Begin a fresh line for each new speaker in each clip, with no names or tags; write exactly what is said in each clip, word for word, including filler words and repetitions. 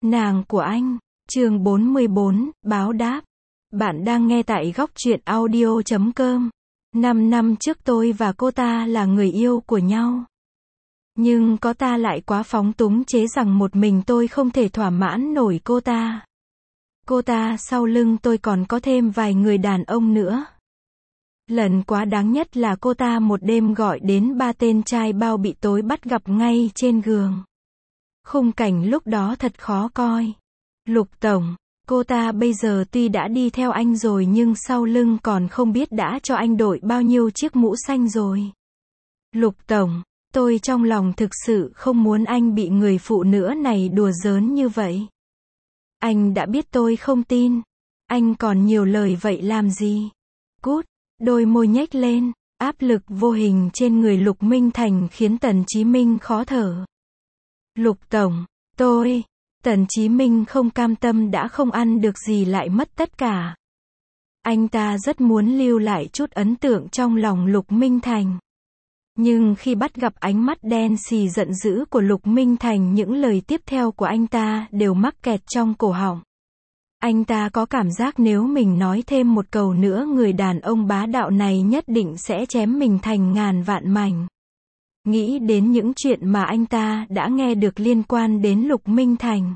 Nàng của anh, chương bốn mươi bốn, báo đáp. Bạn đang nghe tại góc truyện audio chấm com. Năm năm trước tôi và cô ta là người yêu của nhau. Nhưng có ta lại quá phóng túng chế rằng một mình tôi không thể thỏa mãn nổi cô ta. Cô ta sau lưng tôi còn có thêm vài người đàn ông nữa. Lần quá đáng nhất là cô ta một đêm gọi đến ba tên trai bao bị tối bắt gặp ngay trên giường. Khung cảnh lúc đó thật khó coi. Lục Tổng, cô ta bây giờ tuy đã đi theo anh rồi nhưng sau lưng còn không biết đã cho anh đội bao nhiêu chiếc mũ xanh rồi. Lục Tổng, tôi trong lòng thực sự không muốn anh bị người phụ nữ này đùa giỡn như vậy. Anh đã biết tôi không tin. Anh còn nhiều lời vậy làm gì? Cút, đôi môi nhếch lên, áp lực vô hình trên người Lục Minh Thành khiến Tần Chí Minh khó thở. Lục Tổng, tôi, Tần Chí Minh không cam tâm đã không ăn được gì lại mất tất cả. Anh ta rất muốn lưu lại chút ấn tượng trong lòng Lục Minh Thành. Nhưng khi bắt gặp ánh mắt đen xì giận dữ của Lục Minh Thành, những lời tiếp theo của anh ta đều mắc kẹt trong cổ họng. Anh ta có cảm giác nếu mình nói thêm một câu nữa người đàn ông bá đạo này nhất định sẽ chém mình thành ngàn vạn mảnh. Nghĩ đến những chuyện mà anh ta đã nghe được liên quan đến Lục Minh Thành,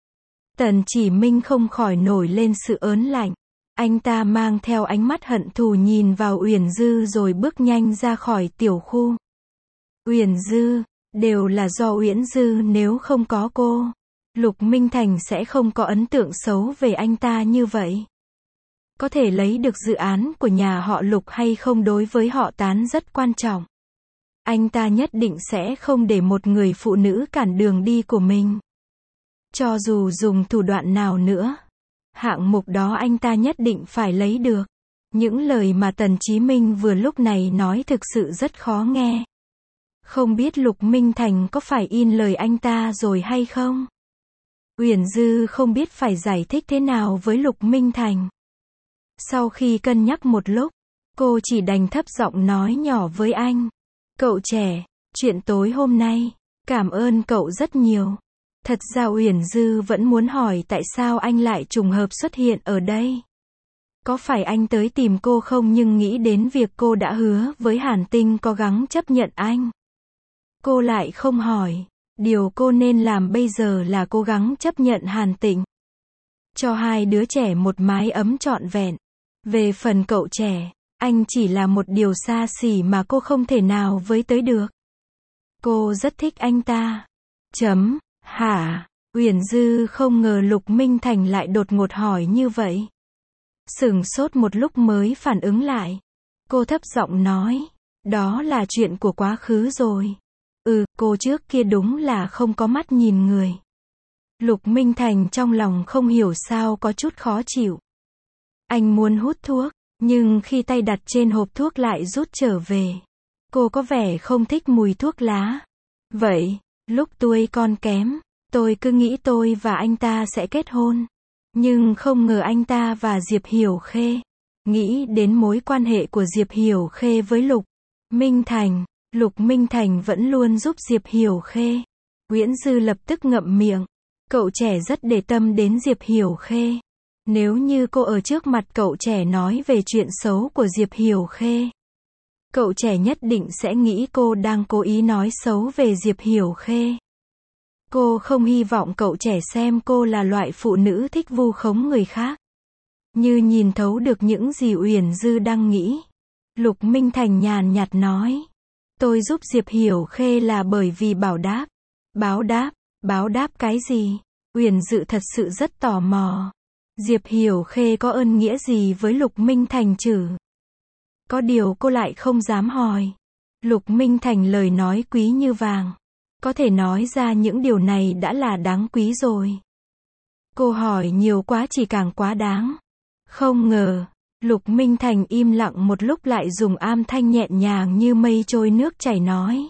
Tần Chỉ Minh không khỏi nổi lên sự ớn lạnh. Anh ta mang theo ánh mắt hận thù nhìn vào Uyển Dư rồi bước nhanh ra khỏi tiểu khu. Uyển Dư, đều là do Uyển Dư, nếu không có cô, Lục Minh Thành sẽ không có ấn tượng xấu về anh ta như vậy. Có thể lấy được dự án của nhà họ Lục hay không đối với họ Tán rất quan trọng. Anh ta nhất định sẽ không để một người phụ nữ cản đường đi của mình. Cho dù dùng thủ đoạn nào nữa, hạng mục đó anh ta nhất định phải lấy được. Những lời mà Tần Chí Minh vừa lúc này nói thực sự rất khó nghe. Không biết Lục Minh Thành có phải in lời anh ta rồi hay không? Uyển Dư không biết phải giải thích thế nào với Lục Minh Thành. Sau khi cân nhắc một lúc, cô chỉ đành thấp giọng nói nhỏ với anh. Cậu trẻ, chuyện tối hôm nay, cảm ơn cậu rất nhiều. Thật ra Uyển Dư vẫn muốn hỏi tại sao anh lại trùng hợp xuất hiện ở đây. Có phải anh tới tìm cô không, nhưng nghĩ đến việc cô đã hứa với Hàn Tinh cố gắng chấp nhận anh. Cô lại không hỏi. Điều cô nên làm bây giờ là cố gắng chấp nhận Hàn Tịnh. Cho hai đứa trẻ một mái ấm trọn vẹn. Về phần cậu trẻ, anh chỉ là một điều xa xỉ mà cô không thể nào với tới được. Cô rất thích anh ta. Chấm, hả? Uyển Dư không ngờ Lục Minh Thành lại đột ngột hỏi như vậy. Sửng sốt một lúc mới phản ứng lại. Cô thấp giọng nói, đó là chuyện của quá khứ rồi. Ừ, cô trước kia đúng là không có mắt nhìn người. Lục Minh Thành trong lòng không hiểu sao có chút khó chịu. Anh muốn hút thuốc, nhưng khi tay đặt trên hộp thuốc lại rút trở về. Cô có vẻ không thích mùi thuốc lá. Vậy, lúc tuổi còn kém, tôi cứ nghĩ tôi và anh ta sẽ kết hôn. Nhưng không ngờ anh ta và Diệp Hiểu Khê. Nghĩ đến mối quan hệ của Diệp Hiểu Khê với Lục Minh Thành. Lục Minh Thành vẫn luôn giúp Diệp Hiểu Khê. Uyển Dư lập tức ngậm miệng. Cậu trẻ rất để tâm đến Diệp Hiểu Khê. Nếu như cô ở trước mặt cậu trẻ nói về chuyện xấu của Diệp Hiểu Khê, cậu trẻ nhất định sẽ nghĩ cô đang cố ý nói xấu về Diệp Hiểu Khê. Cô không hy vọng cậu trẻ xem cô là loại phụ nữ thích vu khống người khác. Như nhìn thấu được những gì Uyển Dư đang nghĩ, Lục Minh Thành nhàn nhạt nói. Tôi giúp Diệp Hiểu Khê là bởi vì báo đáp. Báo đáp? Báo đáp cái gì? Uyển Dư thật sự rất tò mò. Diệp Hiểu Khê có ơn nghĩa gì với Lục Minh Thành chứ? Có điều cô lại không dám hỏi. Lục Minh Thành lời nói quý như vàng. Có thể nói ra những điều này đã là đáng quý rồi. Cô hỏi nhiều quá chỉ càng quá đáng. Không ngờ, Lục Minh Thành im lặng một lúc lại dùng âm thanh nhẹ nhàng như mây trôi nước chảy nói.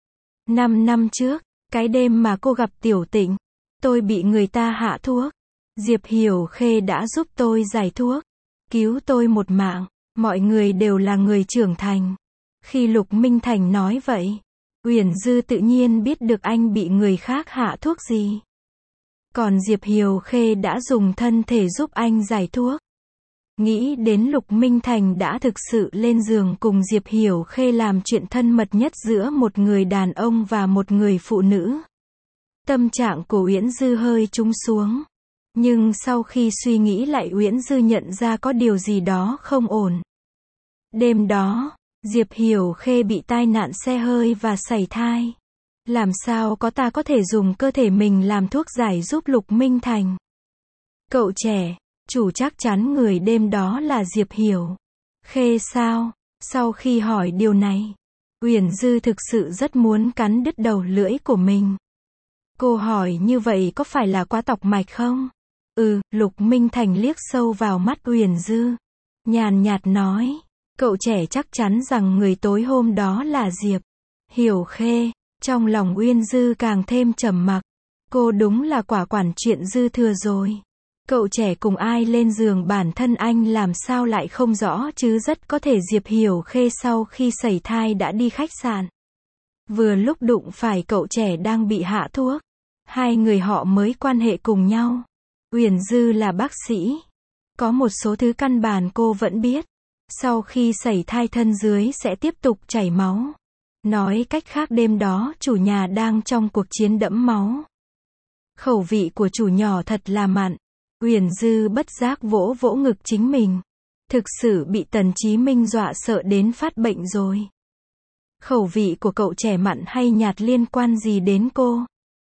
Năm năm trước, cái đêm mà cô gặp Tiểu Tịnh, tôi bị người ta hạ thuốc. Diệp Hiểu Khê đã giúp tôi giải thuốc, cứu tôi một mạng. Mọi người đều là người trưởng thành. Khi Lục Minh Thành nói vậy, Uyển Dư tự nhiên biết được anh bị người khác hạ thuốc gì. Còn Diệp Hiểu Khê đã dùng thân thể giúp anh giải thuốc. Nghĩ đến Lục Minh Thành đã thực sự lên giường cùng Diệp Hiểu Khê làm chuyện thân mật nhất giữa một người đàn ông và một người phụ nữ. Tâm trạng của Uyển Dư hơi trùng xuống. Nhưng sau khi suy nghĩ lại Uyển Dư nhận ra có điều gì đó không ổn. Đêm đó, Diệp Hiểu Khê bị tai nạn xe hơi và sảy thai. Làm sao có ta có thể dùng cơ thể mình làm thuốc giải giúp Lục Minh Thành? Cậu trẻ, chủ chắc chắn người đêm đó là Diệp Hiểu Khê sao? Sau khi hỏi điều này, Uyển Dư thực sự rất muốn cắn đứt đầu lưỡi của mình. Cô hỏi như vậy có phải là quá tọc mạch không? Ừ, Lục Minh Thành liếc sâu vào mắt Uyển Dư. Nhàn nhạt nói, cậu trẻ chắc chắn rằng người tối hôm đó là Diệp Hiểu Khê. Trong lòng Uyển Dư càng thêm trầm mặc. Cô đúng là quả quản chuyện dư thừa rồi. Cậu trẻ cùng ai lên giường bản thân anh làm sao lại không rõ chứ rất có thể Diệp Hiểu Khê sau khi sảy thai đã đi khách sạn. Vừa lúc đụng phải cậu trẻ đang bị hạ thuốc. Hai người họ mới quan hệ cùng nhau. Uyển Dư là bác sĩ. Có một số thứ căn bản cô vẫn biết. Sau khi sảy thai thân dưới sẽ tiếp tục chảy máu. Nói cách khác đêm đó chủ nhà đang trong cuộc chiến đẫm máu. Khẩu vị của chủ nhỏ thật là mặn. Uyển Dư bất giác vỗ vỗ ngực chính mình. Thực sự bị Tần Chí Minh dọa sợ đến phát bệnh rồi. Khẩu vị của cậu trẻ mặn hay nhạt liên quan gì đến cô?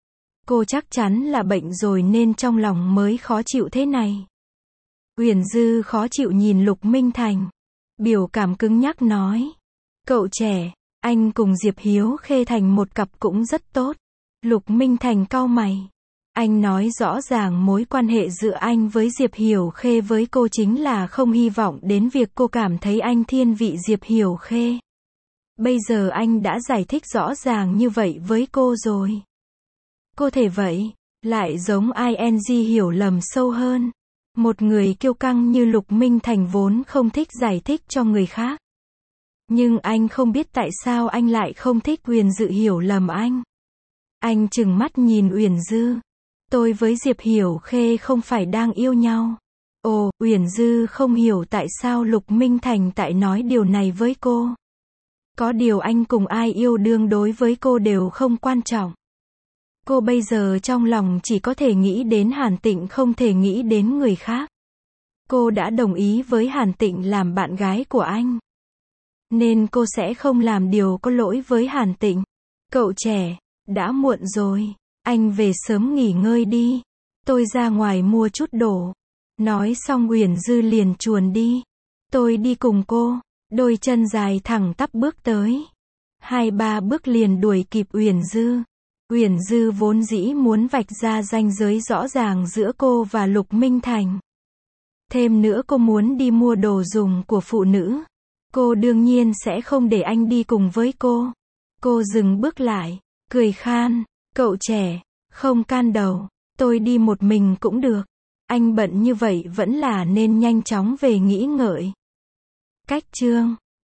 Cô chắc chắn là bệnh rồi nên trong lòng mới khó chịu thế này. Uyển Dư khó chịu nhìn Lục Minh Thành. Biểu cảm cứng nhắc nói. Cậu trẻ, anh cùng Diệp Hiểu Khê thành một cặp cũng rất tốt. Lục Minh Thành cau mày. Anh nói rõ ràng mối quan hệ giữa anh với Diệp Hiểu Khê với cô chính là không hy vọng đến việc cô cảm thấy anh thiên vị Diệp Hiểu Khê. Bây giờ anh đã giải thích rõ ràng như vậy với cô rồi. Cô thể vậy, lại giống ing hiểu lầm sâu hơn. Một người kiêu căng như Lục Minh Thành vốn không thích giải thích cho người khác. Nhưng anh không biết tại sao anh lại không thích Uyển Dư hiểu lầm anh. Anh trừng mắt nhìn Uyển Dư. Tôi với Diệp Hiểu Khê không phải đang yêu nhau. Ồ, Uyển Dư không hiểu tại sao Lục Minh Thành tại nói điều này với cô. Có điều anh cùng ai yêu đương đối với cô đều không quan trọng. Cô bây giờ trong lòng chỉ có thể nghĩ đến Hàn Tịnh không thể nghĩ đến người khác. Cô đã đồng ý với Hàn Tịnh làm bạn gái của anh. Nên cô sẽ không làm điều có lỗi với Hàn Tịnh. Cậu trẻ, đã muộn rồi. Anh về sớm nghỉ ngơi đi. Tôi ra ngoài mua chút đồ. Nói xong Uyển Dư liền chuồn đi. Tôi đi cùng cô. Đôi chân dài thẳng tắp bước tới. Hai ba bước liền đuổi kịp Uyển Dư. Uyển Dư vốn dĩ muốn vạch ra ranh giới rõ ràng giữa cô và Lục Minh Thành. Thêm nữa cô muốn đi mua đồ dùng của phụ nữ. Cô đương nhiên sẽ không để anh đi cùng với cô. Cô dừng bước lại, cười khan. Cậu trẻ, không can đầu. Tôi đi một mình cũng được. Anh bận như vậy vẫn là nên nhanh chóng về nghỉ ngơi. Cách chương